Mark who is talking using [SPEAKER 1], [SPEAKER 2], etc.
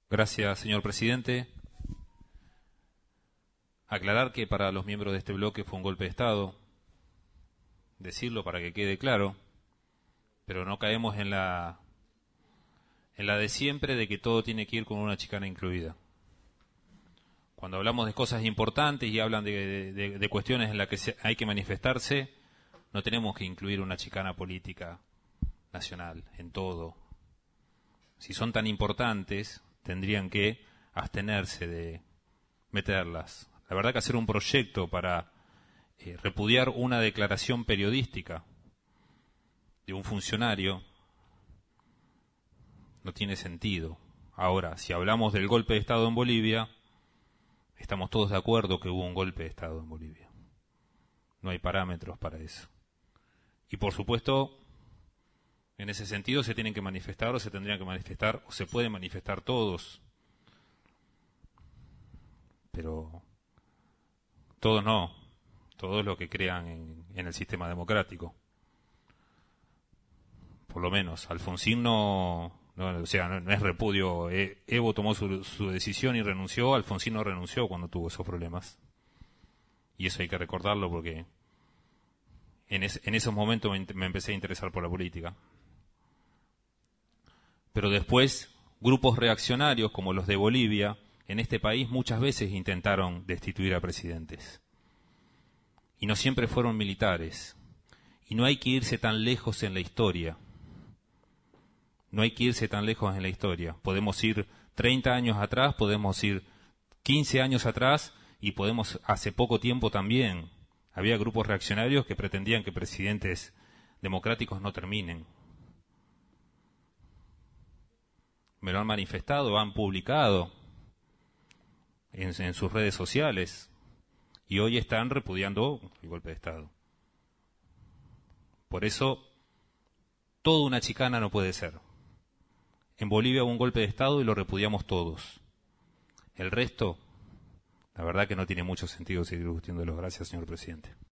[SPEAKER 1] Gracias, señor presidente. Aclarar que para los miembros de este bloque fue un golpe de Estado, decirlo para que quede claro, pero no caemos en la de siempre de que todo tiene que ir con una chicana incluida. Cuando hablamos de cosas importantes y hablan de cuestiones en las que hay que manifestarse, no tenemos que incluir una chicana política nacional en todo. Si son tan importantes, tendrían que abstenerse de meterlas. La verdad que hacer un proyecto para repudiar una declaración periodística de un funcionario no tiene sentido. Ahora, si hablamos del golpe de Estado en Bolivia, estamos todos de acuerdo que hubo un golpe de Estado en Bolivia. No hay parámetros para eso. Y por supuesto, en ese sentido se tienen que manifestar o se tendrían que manifestar o se pueden manifestar todos. Pero todos no, todos los que crean en el sistema democrático. Por lo menos, Alfonsín no es repudio. Evo tomó su decisión y renunció, Alfonsín no renunció cuando tuvo esos problemas. Y eso hay que recordarlo porque en esos momentos me empecé a interesar por la política. Pero después, grupos reaccionarios como los de Bolivia, en este país muchas veces intentaron destituir a presidentes. Y no siempre fueron militares. Y no hay que irse tan lejos en la historia. No hay que irse tan lejos en la historia. Podemos ir 30 años atrás, podemos ir 15 años atrás y podemos hace poco tiempo también. Había grupos reaccionarios que pretendían que presidentes democráticos no terminen. Me lo han manifestado, han publicado en sus redes sociales y hoy están repudiando el golpe de Estado. Por eso, toda una chicana no puede ser. En Bolivia hubo un golpe de Estado y lo repudiamos todos. El resto, la verdad que no tiene mucho sentido seguir discutiéndolo. Gracias, señor presidente.